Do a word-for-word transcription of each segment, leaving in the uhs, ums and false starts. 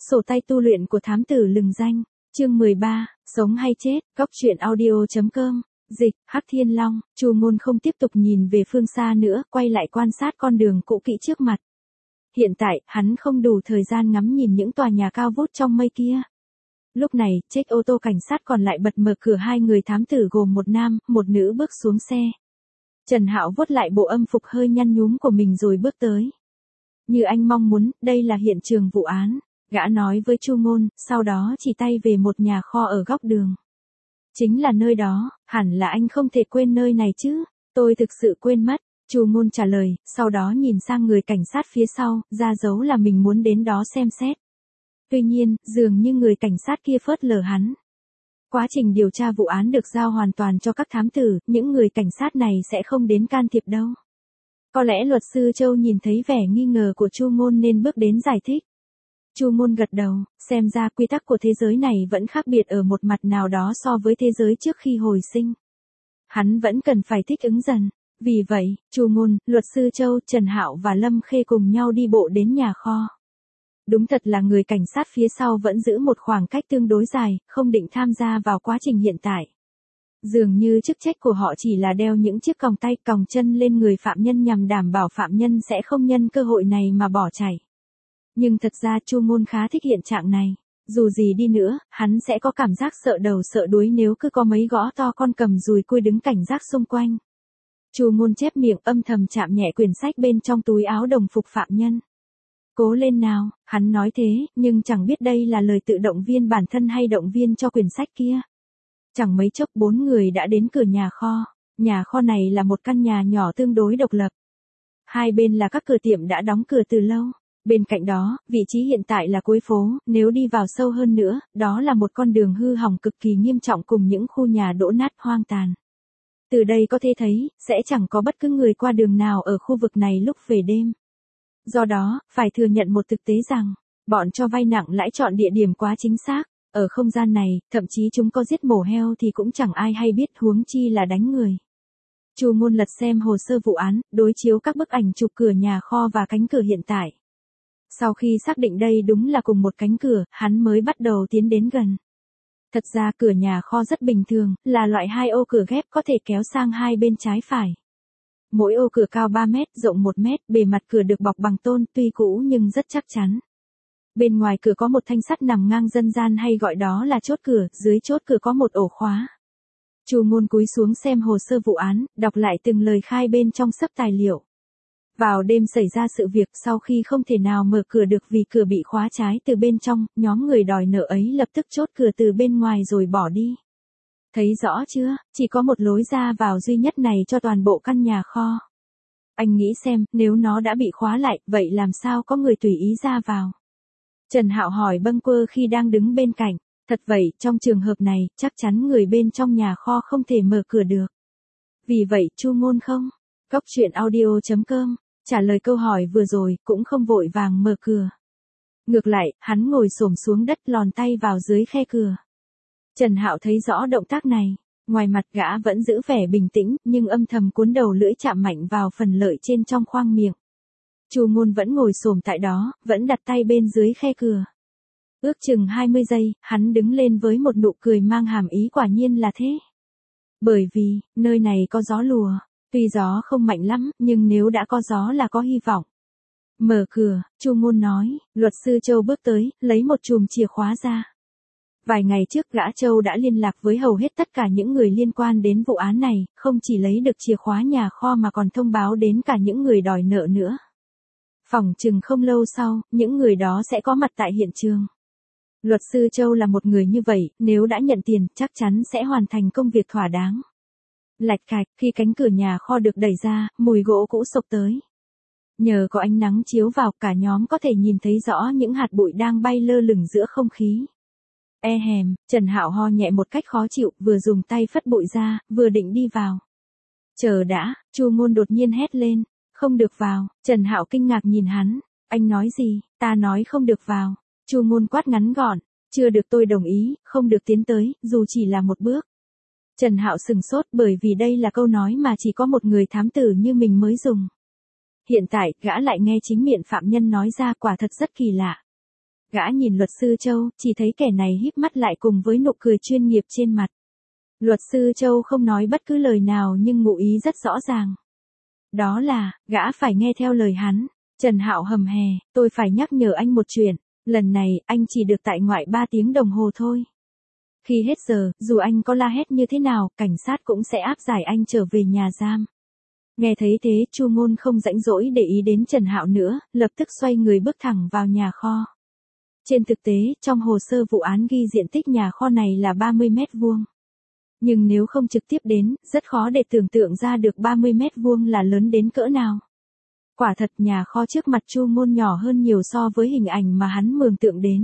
Sổ tay tu luyện của thám tử lừng danh. Chương mười ba, sống hay chết, góc truyện audio.com. Dịch, Hắc Thiên Long. Chu Ngôn không tiếp tục nhìn về phương xa nữa, quay lại quan sát con đường cũ kỹ trước mặt. Hiện tại, hắn không đủ thời gian ngắm nhìn những tòa nhà cao vút trong mây kia. Lúc này, chiếc ô tô cảnh sát còn lại bật mở cửa, hai người thám tử gồm một nam, một nữ bước xuống xe. Trần Hạo vuốt lại bộ âm phục hơi nhăn nhúm của mình rồi bước tới. Như anh mong muốn, đây là hiện trường vụ án, gã nói với Chu Ngôn, sau đó chỉ tay về một nhà kho ở góc đường. Chính là nơi đó, hẳn là anh không thể quên nơi này chứ, tôi thực sự quên mất, Chu Ngôn trả lời, sau đó nhìn sang người cảnh sát phía sau, ra dấu là mình muốn đến đó xem xét. Tuy nhiên, dường như người cảnh sát kia phớt lờ hắn. Quá trình điều tra vụ án được giao hoàn toàn cho các thám tử, những người cảnh sát này sẽ không đến can thiệp đâu. Có lẽ luật sư Châu nhìn thấy vẻ nghi ngờ của Chu Ngôn nên bước đến giải thích. Chu Ngôn gật đầu, xem ra quy tắc của thế giới này vẫn khác biệt ở một mặt nào đó so với thế giới trước khi hồi sinh. Hắn vẫn cần phải thích ứng dần. Vì vậy, Chu Ngôn, luật sư Châu, Trần Hạo và Lâm Khê cùng nhau đi bộ đến nhà kho. Đúng thật là người cảnh sát phía sau vẫn giữ một khoảng cách tương đối dài, không định tham gia vào quá trình hiện tại. Dường như chức trách của họ chỉ là đeo những chiếc còng tay, còng chân lên người phạm nhân nhằm đảm bảo phạm nhân sẽ không nhân cơ hội này mà bỏ chạy. Nhưng thật ra Chu Ngôn khá thích hiện trạng này. Dù gì đi nữa, hắn sẽ có cảm giác sợ đầu sợ đuối nếu cứ có mấy gõ to con cầm dùi cui đứng cảnh giác xung quanh. Chu Ngôn chép miệng âm thầm chạm nhẹ quyển sách bên trong túi áo đồng phục phạm nhân. Cố lên nào, hắn nói thế, nhưng chẳng biết đây là lời tự động viên bản thân hay động viên cho quyển sách kia. Chẳng mấy chốc bốn người đã đến cửa nhà kho. Nhà kho này là một căn nhà nhỏ tương đối độc lập. Hai bên là các cửa tiệm đã đóng cửa từ lâu. Bên cạnh đó, vị trí hiện tại là cuối phố, nếu đi vào sâu hơn nữa, đó là một con đường hư hỏng cực kỳ nghiêm trọng cùng những khu nhà đổ nát hoang tàn. Từ đây có thể thấy, sẽ chẳng có bất cứ người qua đường nào ở khu vực này lúc về đêm. Do đó, phải thừa nhận một thực tế rằng, bọn cho vay nặng lãi chọn địa điểm quá chính xác. Ở không gian này, thậm chí chúng có giết mổ heo thì cũng chẳng ai hay biết, huống chi là đánh người. Chu Ngôn lật xem hồ sơ vụ án, đối chiếu các bức ảnh chụp cửa nhà kho và cánh cửa hiện tại. Sau khi xác định đây đúng là cùng một cánh cửa, hắn mới bắt đầu tiến đến gần. Thật ra cửa nhà kho rất bình thường, là loại hai ô cửa ghép có thể kéo sang hai bên trái phải. Mỗi ô cửa cao ba mét, rộng một mét, bề mặt cửa được bọc bằng tôn, tuy cũ nhưng rất chắc chắn. Bên ngoài cửa có một thanh sắt nằm ngang dân gian hay gọi đó là chốt cửa, dưới chốt cửa có một ổ khóa. Chu Ngôn cúi xuống xem hồ sơ vụ án, đọc lại từng lời khai bên trong xấp tài liệu. Vào đêm xảy ra sự việc, sau khi không thể nào mở cửa được vì cửa bị khóa trái từ bên trong, nhóm người đòi nợ ấy lập tức chốt cửa từ bên ngoài rồi bỏ đi. Thấy rõ chưa, chỉ có một lối ra vào duy nhất này cho toàn bộ căn nhà kho. Anh nghĩ xem, nếu nó đã bị khóa lại, vậy làm sao có người tùy ý ra vào? Trần Hạo hỏi bâng quơ khi đang đứng bên cạnh. Thật vậy, trong trường hợp này, chắc chắn người bên trong nhà kho không thể mở cửa được. Vì vậy, Chu Ngôn không? Góc truyện audio.com, trả lời câu hỏi vừa rồi, cũng không vội vàng mở cửa. Ngược lại, hắn ngồi xổm xuống đất lòn tay vào dưới khe cửa. Trần Hạo thấy rõ động tác này. Ngoài mặt gã vẫn giữ vẻ bình tĩnh, nhưng âm thầm cuốn đầu lưỡi chạm mạnh vào phần lợi trên trong khoang miệng. Chu Ngôn vẫn ngồi xổm tại đó, vẫn đặt tay bên dưới khe cửa. Ước chừng hai mươi giây, hắn đứng lên với một nụ cười mang hàm ý, quả nhiên là thế. Bởi vì, nơi này có gió lùa, tuy gió không mạnh lắm, nhưng nếu đã có gió là có hy vọng. Mở cửa, Chu Ngôn nói, luật sư Châu bước tới, lấy một chùm chìa khóa ra. Vài ngày trước gã Châu đã liên lạc với hầu hết tất cả những người liên quan đến vụ án này, không chỉ lấy được chìa khóa nhà kho mà còn thông báo đến cả những người đòi nợ nữa. Phỏng chừng không lâu sau, những người đó sẽ có mặt tại hiện trường. Luật sư Châu là một người như vậy, nếu đã nhận tiền, chắc chắn sẽ hoàn thành công việc thỏa đáng. Lạch cạch, khi cánh cửa nhà kho được đẩy ra, mùi gỗ cũ xộc tới. Nhờ có ánh nắng chiếu vào, cả nhóm có thể nhìn thấy rõ những hạt bụi đang bay lơ lửng giữa không khí. E hèm, Trần Hạo ho nhẹ một cách khó chịu, vừa dùng tay phất bụi ra, vừa định đi vào. Chờ đã, Chu Ngôn đột nhiên hét lên, không được vào. Trần Hạo kinh ngạc nhìn hắn, anh nói gì? Ta nói không được vào. Chu Ngôn quát ngắn gọn, chưa được tôi đồng ý, không được tiến tới, dù chỉ là một bước. Trần Hạo sừng sốt bởi vì đây là câu nói mà chỉ có một người thám tử như mình mới dùng. Hiện tại, gã lại nghe chính miệng phạm nhân nói ra, quả thật rất kỳ lạ. Gã nhìn luật sư Châu, chỉ thấy kẻ này híp mắt lại cùng với nụ cười chuyên nghiệp trên mặt. Luật sư Châu không nói bất cứ lời nào nhưng ngụ ý rất rõ ràng. Đó là, gã phải nghe theo lời hắn. Trần Hạo hầm hè, tôi phải nhắc nhở anh một chuyện, lần này anh chỉ được tại ngoại ba tiếng đồng hồ thôi. Khi hết giờ, dù anh có la hét như thế nào, cảnh sát cũng sẽ áp giải anh trở về nhà giam. Nghe thấy thế, Chu Ngôn không rãnh rỗi để ý đến Trần Hạo nữa, lập tức xoay người bước thẳng vào nhà kho. Trên thực tế, trong hồ sơ vụ án ghi diện tích nhà kho này là ba mươi mét vuông. Nhưng nếu không trực tiếp đến, rất khó để tưởng tượng ra được ba mươi mét vuông là lớn đến cỡ nào. Quả thật nhà kho trước mặt Chu Ngôn nhỏ hơn nhiều so với hình ảnh mà hắn mường tượng đến.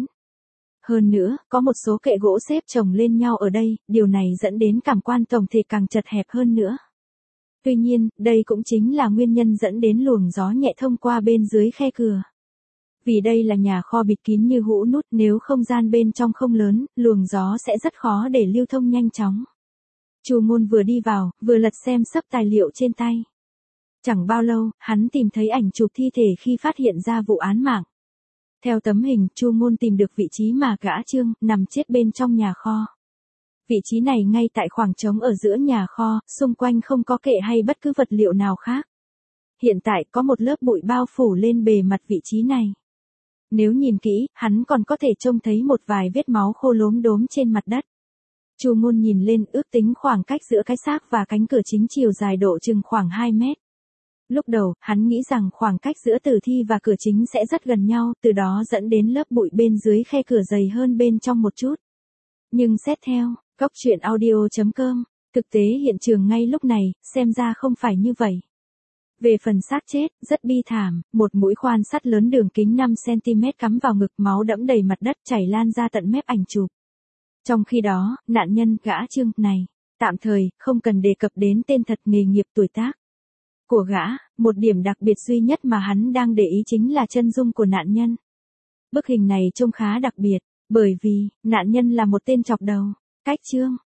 Hơn nữa, có một số kệ gỗ xếp chồng lên nhau ở đây, điều này dẫn đến cảm quan tổng thể càng chật hẹp hơn nữa. Tuy nhiên, đây cũng chính là nguyên nhân dẫn đến luồng gió nhẹ thông qua bên dưới khe cửa. Vì đây là nhà kho bịt kín như hũ nút, nếu không gian bên trong không lớn, luồng gió sẽ rất khó để lưu thông nhanh chóng. Chu Ngôn vừa đi vào, vừa lật xem sấp tài liệu trên tay. Chẳng bao lâu, hắn tìm thấy ảnh chụp thi thể khi phát hiện ra vụ án mạng. Theo tấm hình, Chu Ngôn tìm được vị trí mà gã Trương nằm chết bên trong nhà kho. Vị trí này ngay tại khoảng trống ở giữa nhà kho, xung quanh không có kệ hay bất cứ vật liệu nào khác. Hiện tại có một lớp bụi bao phủ lên bề mặt vị trí này. Nếu nhìn kỹ, hắn còn có thể trông thấy một vài vết máu khô lốm đốm trên mặt đất. Chu Ngôn nhìn lên, ước tính khoảng cách giữa cái xác và cánh cửa chính chiều dài độ chừng khoảng hai mét. Lúc đầu, hắn nghĩ rằng khoảng cách giữa tử thi và cửa chính sẽ rất gần nhau, từ đó dẫn đến lớp bụi bên dưới khe cửa dày hơn bên trong một chút. Nhưng xét theo, Cốc truyện audio chấm com, thực tế hiện trường ngay lúc này, xem ra không phải như vậy. Về phần xác chết, rất bi thảm, một mũi khoan sắt lớn đường kính năm xăng ti mét cắm vào ngực, máu đẫm đầy mặt đất chảy lan ra tận mép ảnh chụp. Trong khi đó, nạn nhân, gã Trương, này, tạm thời, không cần đề cập đến tên thật, nghề nghiệp, tuổi tác của gã, một điểm đặc biệt duy nhất mà hắn đang để ý chính là chân dung của nạn nhân. Bức hình này trông khá đặc biệt, bởi vì, nạn nhân là một tên chọc đầu, cách Trương,